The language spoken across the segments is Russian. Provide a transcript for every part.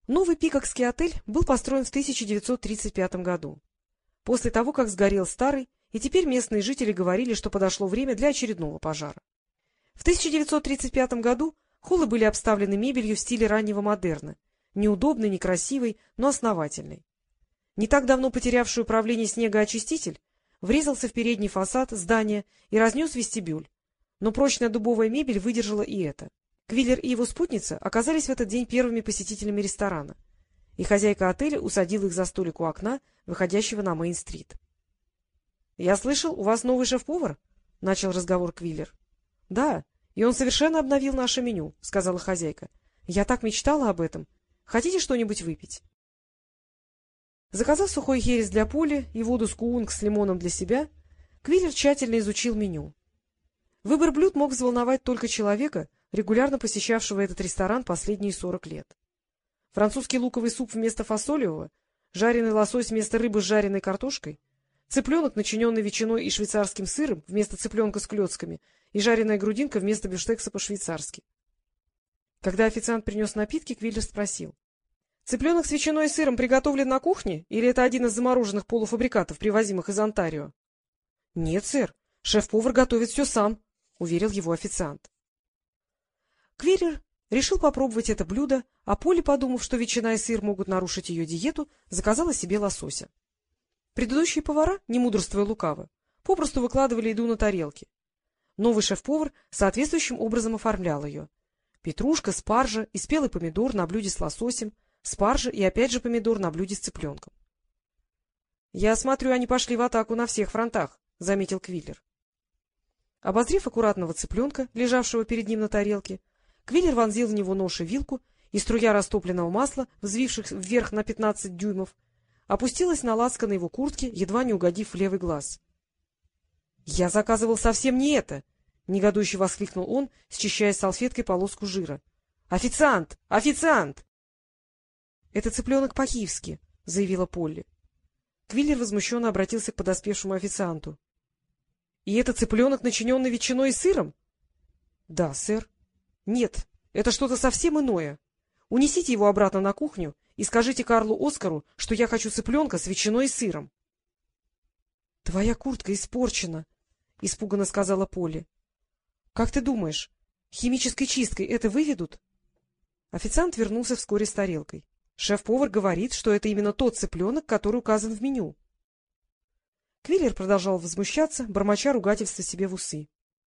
Новый Пикокский отель был построен в 1935 году, после того, как сгорел старый, и теперь местные жители говорили, что подошло время для очередного пожара. В 1935 году холлы были обставлены мебелью в стиле раннего модерна, неудобной, некрасивой, но основательной. Не так давно потерявший управление снегоочиститель врезался в передний фасад здания и разнес вестибюль, но прочная дубовая мебель выдержала и это. Квиллер и его спутница оказались в этот день первыми посетителями ресторана, и хозяйка отеля усадила их за столик у окна, выходящего на Мейн-стрит. — Я слышал, у вас новый шеф-повар? — начал разговор Квиллер. — Да, и он совершенно обновил наше меню, — сказала хозяйка. — Я так мечтала об этом. Хотите что-нибудь выпить? Заказав сухой херес для Поли и воду скуунг с лимоном для себя, Квиллер тщательно изучил меню. Выбор блюд мог взволновать только человека, регулярно посещавшего этот ресторан последние 40 лет. Французский луковый суп вместо фасолевого, жареный лосось вместо рыбы с жареной картошкой, цыпленок, начиненный ветчиной и швейцарским сыром вместо цыпленка с клетками, и жареная грудинка вместо бифштекса по-швейцарски. Когда официант принес напитки, Квиллер спросил: — Цыпленок с ветчиной и сыром приготовлен на кухне, или это один из замороженных полуфабрикатов, привозимых из Онтарио? — Нет, сэр, шеф-повар готовит все сам, — уверил его официант. Квиллер решил попробовать это блюдо, а Поли, подумав, что ветчина и сыр могут нарушить ее диету, заказала себе лосося. Предыдущие повара, не мудрствуя лукаво, попросту выкладывали еду на тарелки. Новый шеф-повар соответствующим образом оформлял ее. Петрушка, спаржа и спелый помидор на блюде с лососем, спаржа и опять же помидор на блюде с цыпленком. — Я смотрю, они пошли в атаку на всех фронтах, — заметил Квиллер. Обозрев аккуратного цыпленка, лежавшего перед ним на тарелке, Квиллер вонзил в него нож и вилку, и струя растопленного масла, взвивших вверх на 15 дюймов, опустилась на лацканы его куртки, едва не угодив в левый глаз. — Я заказывал совсем не это! — негодующе воскликнул он, счищая салфеткой полоску жира. — Официант! Официант! — Это цыпленок по-киевски, — заявила Полли. Квиллер возмущенно обратился к подоспевшему официанту. — И это цыпленок, начиненный ветчиной и сыром? — Да, сэр. — Нет, это что-то совсем иное. Унесите его обратно на кухню и скажите Карлу Оскару, что я хочу цыпленка с ветчиной и сыром. — Твоя куртка испорчена, — испуганно сказала Полли. — Как ты думаешь, химической чисткой это выведут? Официант вернулся вскоре с тарелкой. Шеф-повар говорит, что это именно тот цыпленок, который указан в меню. Квиллер продолжал возмущаться, бормоча ругательства себе в усы.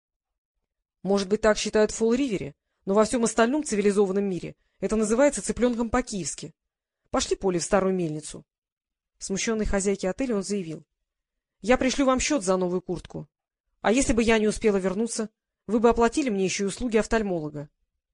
— Может быть, так считают в Фолл-Ривере, но во всем остальном цивилизованном мире это называется цыпленком по-киевски. Пошли, Полли, в старую мельницу. Смущенной хозяйке отеля он заявил: — Я пришлю вам счет за новую куртку. А если бы я не успела вернуться, вы бы оплатили мне еще и услуги офтальмолога.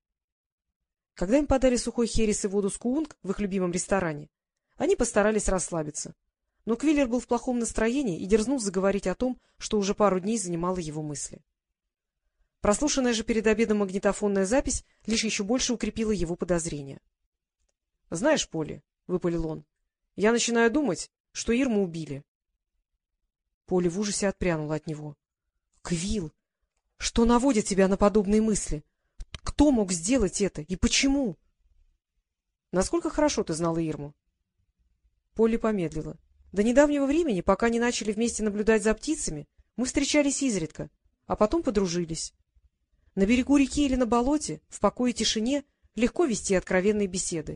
Когда им подали сухой херес и воду скуунг в их любимом ресторане, они постарались расслабиться. Но Квиллер был в плохом настроении и дерзнул заговорить о том, что уже пару дней занимало его мысли. Прослушанная же перед обедом магнитофонная запись лишь еще больше укрепила его подозрения. — Знаешь, Полли, — выпалил он, — я начинаю думать, что Ирму убили. Полли в ужасе отпрянула от него. — Квилл, что наводит тебя на подобные мысли? Кто мог сделать это и почему? — Насколько хорошо ты знала Ирму? Полли помедлила. До недавнего времени, пока не начали вместе наблюдать за птицами, мы встречались изредка, а потом подружились. На берегу реки или на болоте, в покое и тишине, легко вести откровенные беседы.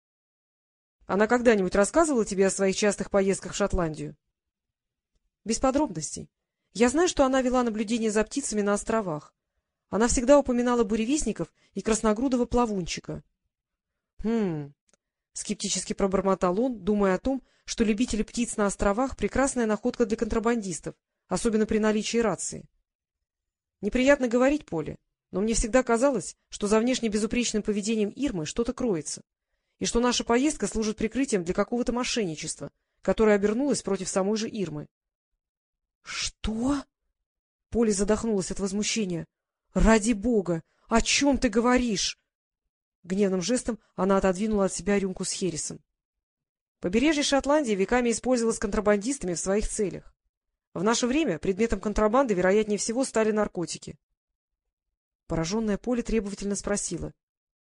— Она когда-нибудь рассказывала тебе о своих частых поездках в Шотландию? — Без подробностей. Я знаю, что она вела наблюдение за птицами на островах. Она всегда упоминала буревестников и красногрудого плавунчика. — скептически пробормотал он, думая о том, что любители птиц на островах — прекрасная находка для контрабандистов, особенно при наличии рации. Неприятно говорить, Поле, но мне всегда казалось, что за внешне безупречным поведением Ирмы что-то кроется, и что наша поездка служит прикрытием для какого-то мошенничества, которое обернулось против самой же Ирмы. — Что? — Поле задохнулась от возмущения. — Ради бога! О чем ты говоришь? Гневным жестом она отодвинула от себя рюмку с хересом. Побережье Шотландии веками использовалось контрабандистами в своих целях. В наше время предметом контрабанды, вероятнее всего, стали наркотики. Пораженная Поле требовательно спросила: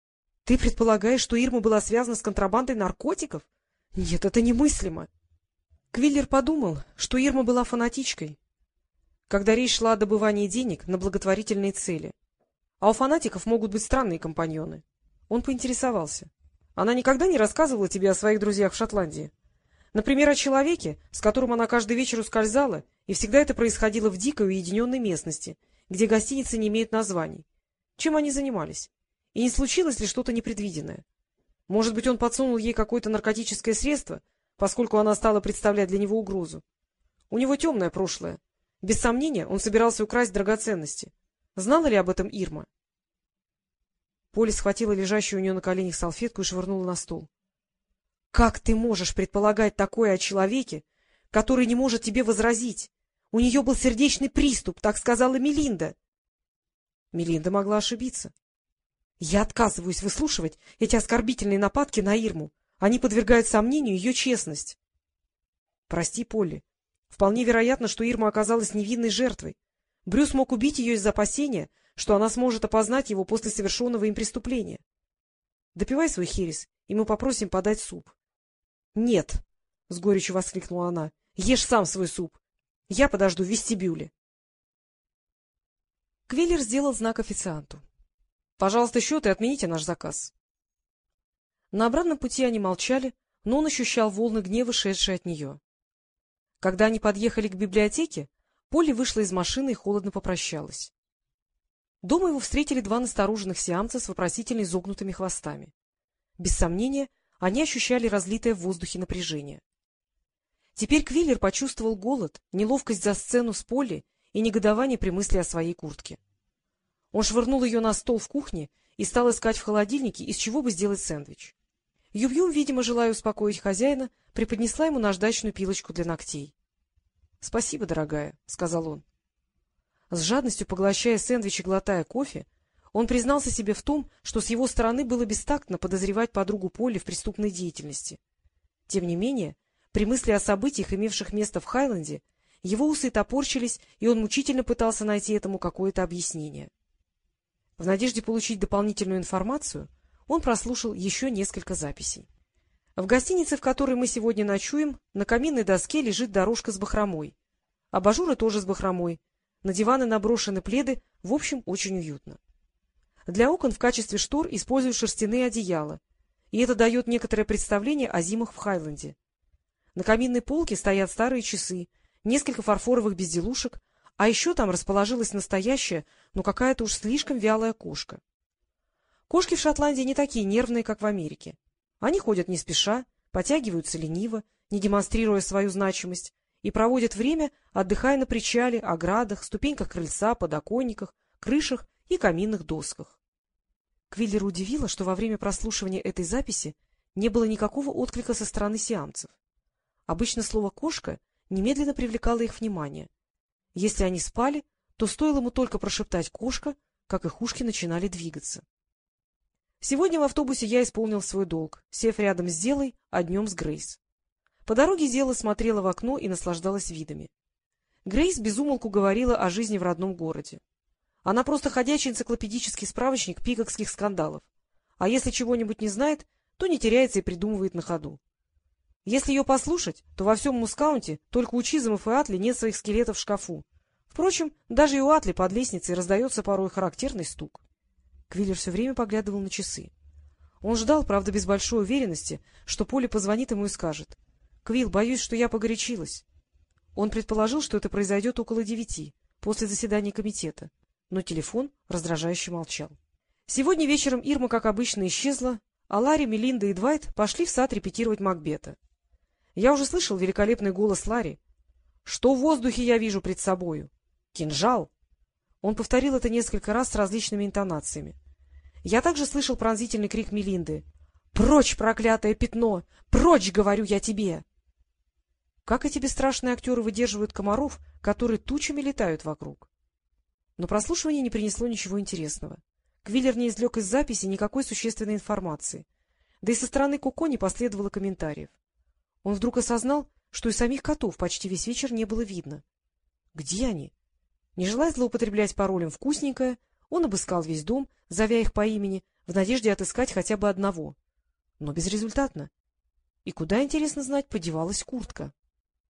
— Ты предполагаешь, что Ирма была связана с контрабандой наркотиков? Нет, это немыслимо. Квиллер подумал, что Ирма была фанатичкой, когда речь шла о добывании денег на благотворительные цели. А у фанатиков могут быть странные компаньоны. Он поинтересовался. — Она никогда не рассказывала тебе о своих друзьях в Шотландии? Например, о человеке, с которым она каждый вечер ускользала, и всегда это происходило в дикой уединенной местности, где гостиницы не имеют названий. Чем они занимались? И не случилось ли что-то непредвиденное? Может быть, он подсунул ей какое-то наркотическое средство, поскольку она стала представлять для него угрозу? У него темное прошлое. Без сомнения, он собирался украсть драгоценности. Знала ли об этом Ирма? Полли схватила лежащую у нее на коленях салфетку и швырнула на стол. — Как ты можешь предполагать такое о человеке, который не может тебе возразить? У нее был сердечный приступ, так сказала Мелинда. Мелинда могла ошибиться. Я отказываюсь выслушивать эти оскорбительные нападки на Ирму. Они подвергают сомнению ее честность. — Прости, Полли. Вполне вероятно, что Ирма оказалась невинной жертвой. Брюс мог убить ее из-за опасения, что она сможет опознать его после совершенного им преступления. Допивай свой херес, и мы попросим подать суп. — Нет, — с горечью воскликнула она, — ешь сам свой суп. Я подожду в вестибюле. Квиллер сделал знак официанту. — Пожалуйста, счет и отмените наш заказ. На обратном пути они молчали, но он ощущал волны гнева, шедшие от нее. Когда они подъехали к библиотеке, Полли вышла из машины и холодно попрощалась. Дома его встретили два настороженных сиамца с вопросительно изогнутыми хвостами. Без сомнения, они ощущали разлитое в воздухе напряжение. Теперь Квиллер почувствовал голод, неловкость за сцену с Полли и негодование при мысли о своей куртке. Он швырнул ее на стол в кухне и стал искать в холодильнике, из чего бы сделать сэндвич. Юбьюм, видимо, желая успокоить хозяина, преподнесла ему наждачную пилочку для ногтей. — Спасибо, дорогая, — сказал он. С жадностью поглощая сэндвич и глотая кофе, он признался себе в том, что с его стороны было бестактно подозревать подругу Полли в преступной деятельности. Тем не менее, при мысли о событиях, имевших место в Хайленде, его усы топорщились, и он мучительно пытался найти этому какое-то объяснение. В надежде получить дополнительную информацию, он прослушал еще несколько записей. В гостинице, в которой мы сегодня ночуем, на каминной доске лежит дорожка с бахромой. Абажуры тоже с бахромой. На диваны наброшены пледы, в общем, очень уютно. Для окон в качестве штор используют шерстяные одеяла, и это дает некоторое представление о зимах в Хайленде. На каминной полке стоят старые часы, несколько фарфоровых безделушек, а еще там расположилась настоящая, но какая-то уж слишком вялая кошка. Кошки в Шотландии не такие нервные, как в Америке. Они ходят не спеша, потягиваются лениво, не демонстрируя свою значимость, и проводят время, отдыхая на причале, оградах, ступеньках крыльца, подоконниках, крышах и каминных досках. Квиллера удивило, что во время прослушивания этой записи не было никакого отклика со стороны сиамцев. Обычно слово «кошка» немедленно привлекало их внимание. Если они спали, то стоило ему только прошептать «кошка», как их ушки начинали двигаться. Сегодня в автобусе я исполнил свой долг, сев рядом с Делой, а днем с Грейс. По дороге Дела смотрела в окно и наслаждалась видами. Грейс без умолку говорила о жизни в родном городе. Она просто ходячий энциклопедический справочник пикокских скандалов. А если чего-нибудь не знает, то не теряется и придумывает на ходу. Если ее послушать, то во всем Мускаунте только у Чизэмов и Атли нет своих скелетов в шкафу. Впрочем, даже и у Атли под лестницей раздается порой характерный стук. Квиллер все время поглядывал на часы. Он ждал, правда, без большой уверенности, что Полли позвонит ему и скажет: — Квилл, боюсь, что я погорячилась. Он предположил, что это произойдет около 9, после заседания комитета, но телефон раздражающе молчал. Сегодня вечером Ирма, как обычно, исчезла, а Ларри, Мелинда и Двайт пошли в сад репетировать Макбета. Я уже слышал великолепный голос Ларри. — Что в воздухе я вижу пред собою? Кинжал! Он повторил это несколько раз с различными интонациями. Я также слышал пронзительный крик Мелинды. — Прочь, проклятое пятно! Прочь, говорю я тебе! Как эти бесстрашные актеры выдерживают комаров, которые тучами летают вокруг? Но прослушивание не принесло ничего интересного. Квиллер не извлек из записи никакой существенной информации. Да и со стороны Коко не последовало комментариев. Он вдруг осознал, что и самих котов почти весь вечер не было видно. Где они? Не желая злоупотреблять паролем «вкусненькое», он обыскал весь дом, зовя их по имени, в надежде отыскать хотя бы одного. Но безрезультатно. И куда, интересно знать, подевалась куртка?